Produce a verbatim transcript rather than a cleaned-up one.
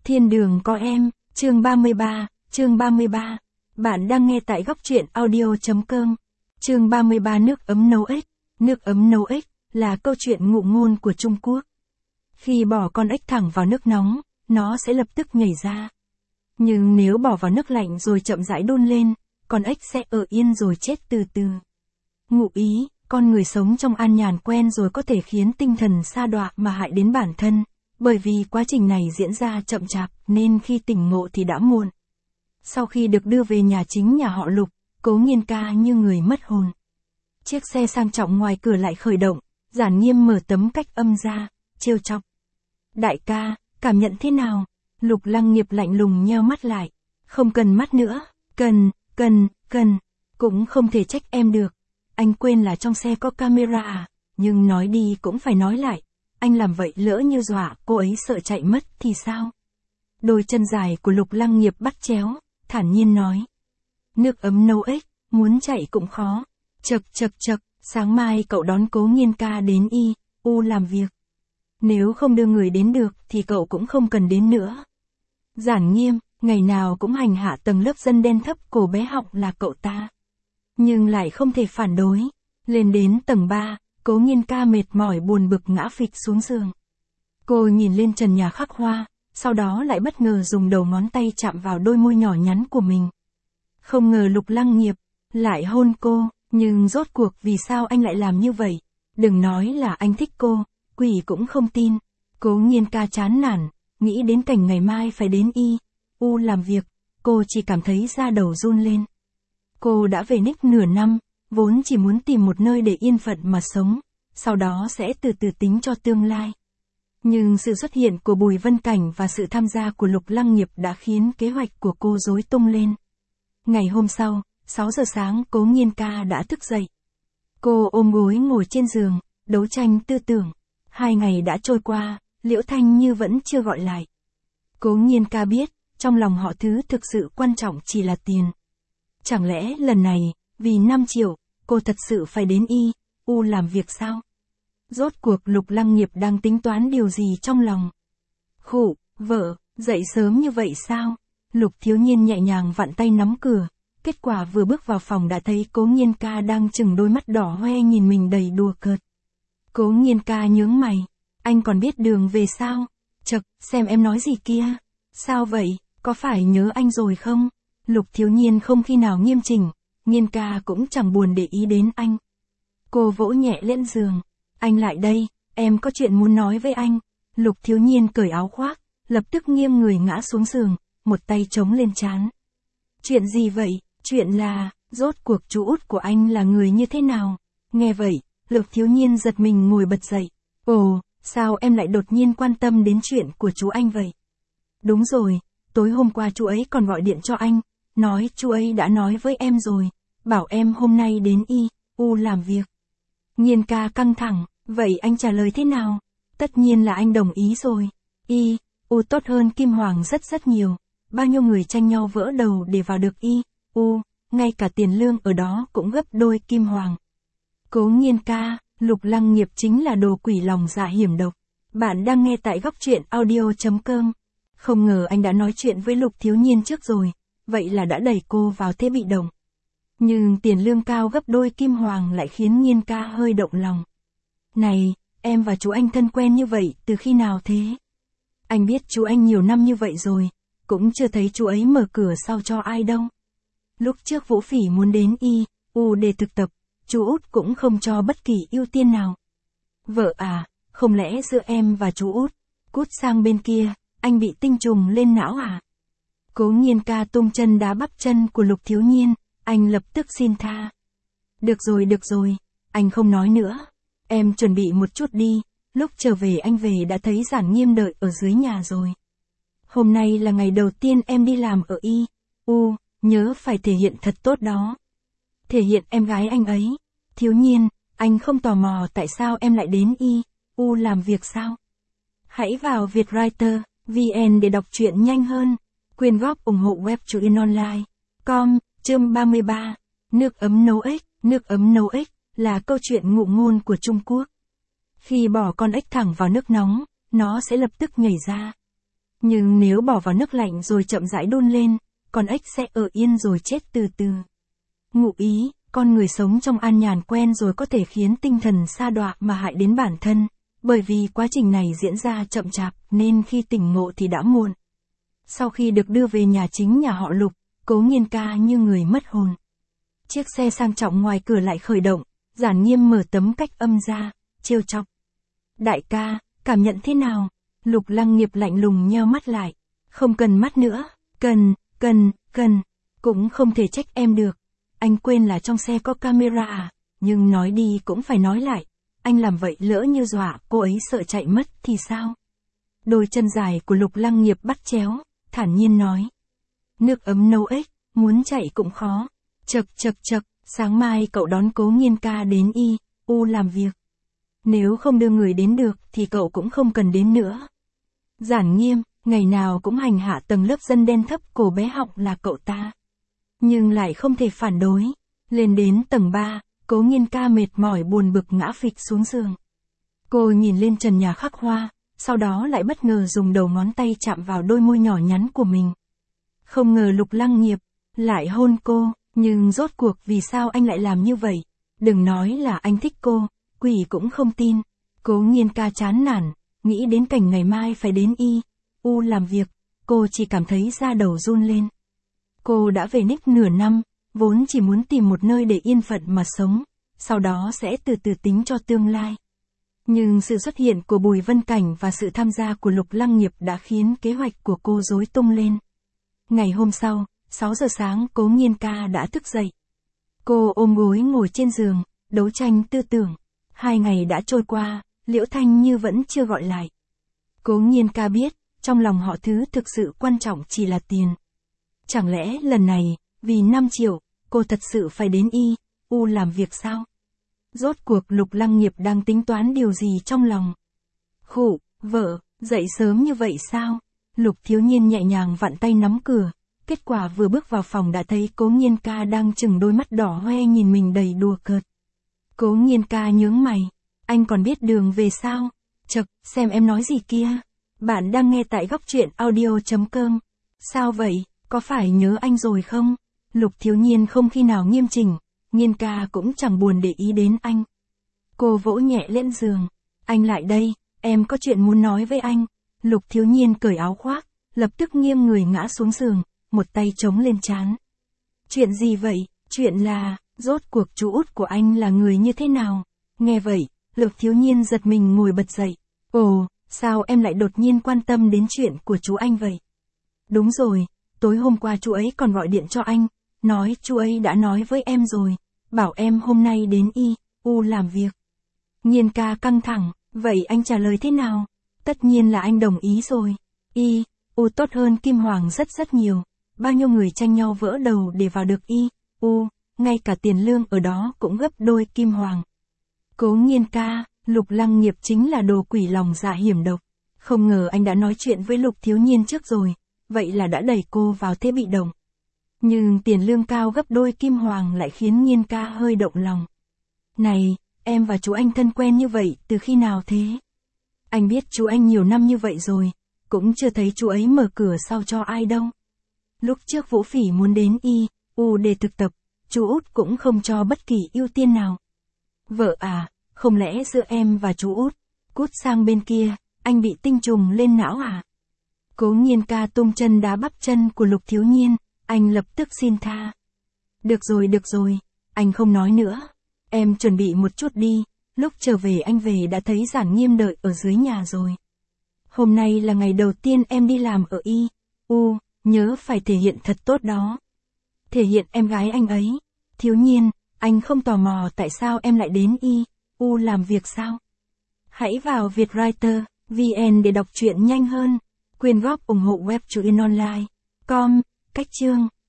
Thiên đường có em, chương ba mươi ba, chương ba mươi ba. Bạn đang nghe tại góc truyện audio.com. Chương ba mươi ba nước ấm nấu ếch. Nước ấm nấu ếch là câu chuyện ngụ ngôn của Trung Quốc. Khi bỏ con ếch thẳng vào nước nóng, nó sẽ lập tức nhảy ra. Nhưng nếu bỏ vào nước lạnh rồi chậm rãi đun lên, con ếch sẽ ở yên rồi chết từ từ. Ngụ ý, con người sống trong an nhàn quen rồi có thể khiến tinh thần sa đọa mà hại đến bản thân, bởi vì quá trình này diễn ra chậm chạp nên khi tỉnh ngộ thì đã muộn. Sau khi được đưa về nhà chính nhà họ Lục, Cố Nghiên ca như người mất hồn. Chiếc xe sang trọng ngoài cửa lại khởi động, Giản Nghiêm mở tấm cách âm ra, trêu chọc. Đại ca, cảm nhận thế nào? Lục Lăng Nghiệp lạnh lùng nheo mắt lại. Không cần mắt nữa, cần, cần, cần, cũng không thể trách em được. Anh quên là trong xe có camera à, nhưng nói đi cũng phải nói lại. Anh làm vậy lỡ như dọa cô ấy sợ chạy mất thì sao? Đôi chân dài của Lục Lăng Nghiệp bắt chéo, thản nhiên nói. Nước ấm nấu ếch, muốn chạy cũng khó. Chật chật chật, sáng mai cậu đón Cố Nghiên ca đến y, u làm việc. Nếu không đưa người đến được thì cậu cũng không cần đến nữa. Giản Nghiêm, ngày nào cũng hành hạ tầng lớp dân đen thấp cổ bé họng là cậu ta. Nhưng lại không thể phản đối. Lên đến tầng ba, Cố Nghiên ca mệt mỏi buồn bực ngã phịch xuống giường. Cô nhìn lên trần nhà khắc hoa, sau đó lại bất ngờ dùng đầu ngón tay chạm vào đôi môi nhỏ nhắn của mình. Không ngờ Lục Lăng Nghiệp lại hôn cô, nhưng rốt cuộc vì sao anh lại làm như vậy? Đừng nói là anh thích cô, quỷ cũng không tin. Cố Nghiên ca chán nản, nghĩ đến cảnh ngày mai phải đến y, u làm việc, cô chỉ cảm thấy da đầu run lên. Cô đã về nick nửa năm, vốn chỉ muốn tìm một nơi để yên phận mà sống, sau đó sẽ từ từ tính cho tương lai. Nhưng sự xuất hiện của Bùi Vân Cảnh và sự tham gia của Lục Lăng Nghiệp đã khiến kế hoạch của cô rối tung lên. Ngày hôm sau, sáu giờ sáng Cố Nghiên ca đã thức dậy. Cô ôm gối ngồi trên giường, đấu tranh tư tưởng. Hai ngày đã trôi qua, Liễu Thanh Như vẫn chưa gọi lại. Cố Nghiên ca biết, trong lòng họ thứ thực sự quan trọng chỉ là tiền. Chẳng lẽ lần này, vì năm triệu, cô thật sự phải đến y, u làm việc sao? Rốt cuộc Lục Lăng Nghiệp đang tính toán điều gì trong lòng? Khụ, vợ, dậy sớm như vậy sao? Lục Thiếu Nhiên nhẹ nhàng vặn tay nắm cửa, kết quả vừa bước vào phòng đã thấy Cố Nghiên ca đang chừng đôi mắt đỏ hoe nhìn mình đầy đùa cợt. Cố Nghiên ca nhướng mày, anh còn biết đường về sao? Chậc, xem em nói gì kia? Sao vậy, có phải nhớ anh rồi không? Lục Thiếu Nhiên không khi nào nghiêm chỉnh, Nghiên ca cũng chẳng buồn để ý đến anh. Cô vỗ nhẹ lên giường, anh lại đây, em có chuyện muốn nói với anh. Lục Thiếu Nhiên cởi áo khoác, lập tức nghiêng người ngã xuống giường, một tay chống lên trán. Chuyện gì vậy? Chuyện là, rốt cuộc chú út của anh là người như thế nào? Nghe vậy, Lục Thiếu Nhiên giật mình ngồi bật dậy. Ồ, sao em lại đột nhiên quan tâm đến chuyện của chú anh vậy? Đúng rồi, tối hôm qua chú ấy còn gọi điện cho anh, nói chú ấy đã nói với em rồi, bảo em hôm nay đến y, u làm việc. Nghiên ca căng thẳng, vậy anh trả lời thế nào? Tất nhiên là anh đồng ý rồi. Y, u tốt hơn Kim Hoàng rất rất nhiều. Bao nhiêu người tranh nhau vỡ đầu để vào được y, u, ngay cả tiền lương ở đó cũng gấp đôi Kim Hoàng. Cố Nghiên ca, Lục Lăng Nghiệp chính là đồ quỷ lòng dạ hiểm độc. Bạn đang nghe tại góc truyện audio.com. Không ngờ anh đã nói chuyện với Lục Thiếu Nhiên trước rồi, vậy là đã đẩy cô vào thế bị động. Nhưng tiền lương cao gấp đôi Kim Hoàng lại khiến Nghiên ca hơi động lòng. Này, em và chú anh thân quen như vậy từ khi nào thế? Anh biết chú anh nhiều năm như vậy rồi, cũng chưa thấy chú ấy mở cửa sau cho ai đâu. Lúc trước Vũ Phỉ muốn đến y, u để thực tập, chú út cũng không cho bất kỳ ưu tiên nào. Vợ à, không lẽ giữa em và chú út, cút sang bên kia, anh bị tinh trùng lên não à? Cố Nghiên ca tung chân đá bắp chân của Lục Thiếu Nhiên, anh lập tức xin tha. Được rồi được rồi, anh không nói nữa. Em chuẩn bị một chút đi, lúc trở về anh về đã thấy Giản Nghiêm đợi ở dưới nhà rồi. Hôm nay là ngày đầu tiên em đi làm ở y, u, nhớ phải thể hiện thật tốt đó. Thể hiện em gái anh ấy. Thiếu Nhiên, anh không tò mò tại sao em lại đến y, u làm việc sao? Hãy vào Vietwriter, vn để đọc truyện nhanh hơn. Quyên góp ủng hộ web truyện online. Com, chương ba mươi ba. Nước ấm nấu ếch. Nước ấm nấu ếch là câu chuyện ngụ ngôn của Trung Quốc. Khi bỏ con ếch thẳng vào nước nóng, nó sẽ lập tức nhảy ra. Nhưng nếu bỏ vào nước lạnh rồi chậm rãi đun lên, con ếch sẽ ở yên rồi chết từ từ. Ngụ ý, con người sống trong an nhàn quen rồi có thể khiến tinh thần sa đọa mà hại đến bản thân, bởi vì quá trình này diễn ra chậm chạp nên khi tỉnh ngộ thì đã muộn. Sau khi được đưa về nhà chính nhà họ Lục, Cố Nghiên ca như người mất hồn. Chiếc xe sang trọng ngoài cửa lại khởi động, Giản Nghiêm mở tấm cách âm ra, trêu chọc. Đại ca, cảm nhận thế nào? Lục Lăng Nghiệp lạnh lùng nheo mắt lại. Không cần mắt nữa, cần, cần, cần, cũng không thể trách em được. Anh quên là trong xe có camera à, nhưng nói đi cũng phải nói lại. Anh làm vậy lỡ như dọa cô ấy sợ chạy mất thì sao? Đôi chân dài của Lục Lăng Nghiệp bắt chéo, thản nhiên nói. Nước ấm nấu ếch, muốn chạy cũng khó. Chật chật chật, sáng mai cậu đón Cố Nghiên ca đến y, u làm việc. Nếu không đưa người đến được thì cậu cũng không cần đến nữa. Giản Nghiêm, ngày nào cũng hành hạ tầng lớp dân đen thấp cổ bé học là cậu ta. Nhưng lại không thể phản đối. Lên đến tầng ba, Cố Nghiên ca mệt mỏi buồn bực ngã phịch xuống giường. Cô nhìn lên trần nhà khắc hoa, sau đó lại bất ngờ dùng đầu ngón tay chạm vào đôi môi nhỏ nhắn của mình. Không ngờ Lục Lăng Nghiệp lại hôn cô, nhưng rốt cuộc vì sao anh lại làm như vậy? Đừng nói là anh thích cô, quỷ cũng không tin. Cố Nghiên ca chán nản, nghĩ đến cảnh ngày mai phải đến y, u làm việc, cô chỉ cảm thấy da đầu run lên. Cô đã về nick nửa năm, vốn chỉ muốn tìm một nơi để yên phận mà sống, sau đó sẽ từ từ tính cho tương lai. Nhưng sự xuất hiện của Bùi Vân Cảnh và sự tham gia của Lục Lăng Nghiệp đã khiến kế hoạch của cô rối tung lên. Ngày hôm sau, sáu giờ sáng Cố Nghiên ca đã thức dậy. Cô ôm gối ngồi trên giường, đấu tranh tư tưởng. Hai ngày đã trôi qua, Liễu Thanh Như vẫn chưa gọi lại. Cố Nghiên ca biết, trong lòng họ thứ thực sự quan trọng chỉ là tiền. Chẳng lẽ lần này, vì năm triệu, cô thật sự phải đến y, u làm việc sao? Rốt cuộc Lục Lăng Nghiệp đang tính toán điều gì trong lòng? Khụ, vợ, dậy sớm như vậy sao? Lục Thiếu Nhiên nhẹ nhàng vặn tay nắm cửa, kết quả vừa bước vào phòng đã thấy Cố Nghiên ca đang chừng đôi mắt đỏ hoe nhìn mình đầy đùa cợt. Cố Nghiên ca nhướng mày, anh còn biết đường về sao? Chậc, xem em nói gì kia? Bạn đang nghe tại góc truyện audio chấm com. Sao vậy, có phải nhớ anh rồi không? Lục Thiếu Nhiên không khi nào nghiêm chỉnh, Nghiên ca cũng chẳng buồn để ý đến anh. Cô vỗ nhẹ lên giường, anh lại đây, em có chuyện muốn nói với anh. Lục Thiếu Nhiên cởi áo khoác, lập tức nghiêng người ngã xuống giường, một tay chống lên trán. Chuyện gì vậy? Chuyện là, rốt cuộc chú út của anh là người như thế nào? Nghe vậy, Lục Thiếu Nhiên giật mình ngồi bật dậy. Ồ, sao em lại đột nhiên quan tâm đến chuyện của chú anh vậy? Đúng rồi, tối hôm qua chú ấy còn gọi điện cho anh, nói chú ấy đã nói với em rồi, bảo em hôm nay đến y, u làm việc. Nghiên ca căng thẳng, vậy anh trả lời thế nào? Tất nhiên là anh đồng ý rồi. Y, u tốt hơn Kim Hoàng rất rất nhiều. Bao nhiêu người tranh nhau vỡ đầu để vào được y, u, ngay cả tiền lương ở đó cũng gấp đôi Kim Hoàng. Cố Nghiên ca, Lục Lăng Nghiệp chính là đồ quỷ lòng dạ hiểm độc. Không ngờ anh đã nói chuyện với Lục Thiếu Nhiên trước rồi, vậy là đã đẩy cô vào thế bị động. Nhưng tiền lương cao gấp đôi Kim Hoàng lại khiến Nghiên ca hơi động lòng. Này, em và chú anh thân quen như vậy từ khi nào thế? Anh biết chú anh nhiều năm như vậy rồi, cũng chưa thấy chú ấy mở cửa sau cho ai đâu. Lúc trước Vũ Phỉ muốn đến y, u để thực tập, chú út cũng không cho bất kỳ ưu tiên nào. Vợ à, không lẽ giữa em và chú út, cút sang bên kia, anh bị tinh trùng lên não à? Cố Nghiên ca tung chân đá bắp chân của Lục Thiếu Nhiên, anh lập tức xin tha. Được rồi được rồi, anh không nói nữa. Em chuẩn bị một chút đi, lúc trở về anh về đã thấy Giản Nghiêm đợi ở dưới nhà rồi. Hôm nay là ngày đầu tiên em đi làm ở y, u, nhớ phải thể hiện thật tốt đó. Thể hiện em gái anh ấy. Thiếu Nhiên, anh không tò mò tại sao em lại đến y, u làm việc sao? Hãy vào Vietwriter, vn để đọc truyện nhanh hơn. Quyên góp ủng hộ web truyện online. Com, cách chương.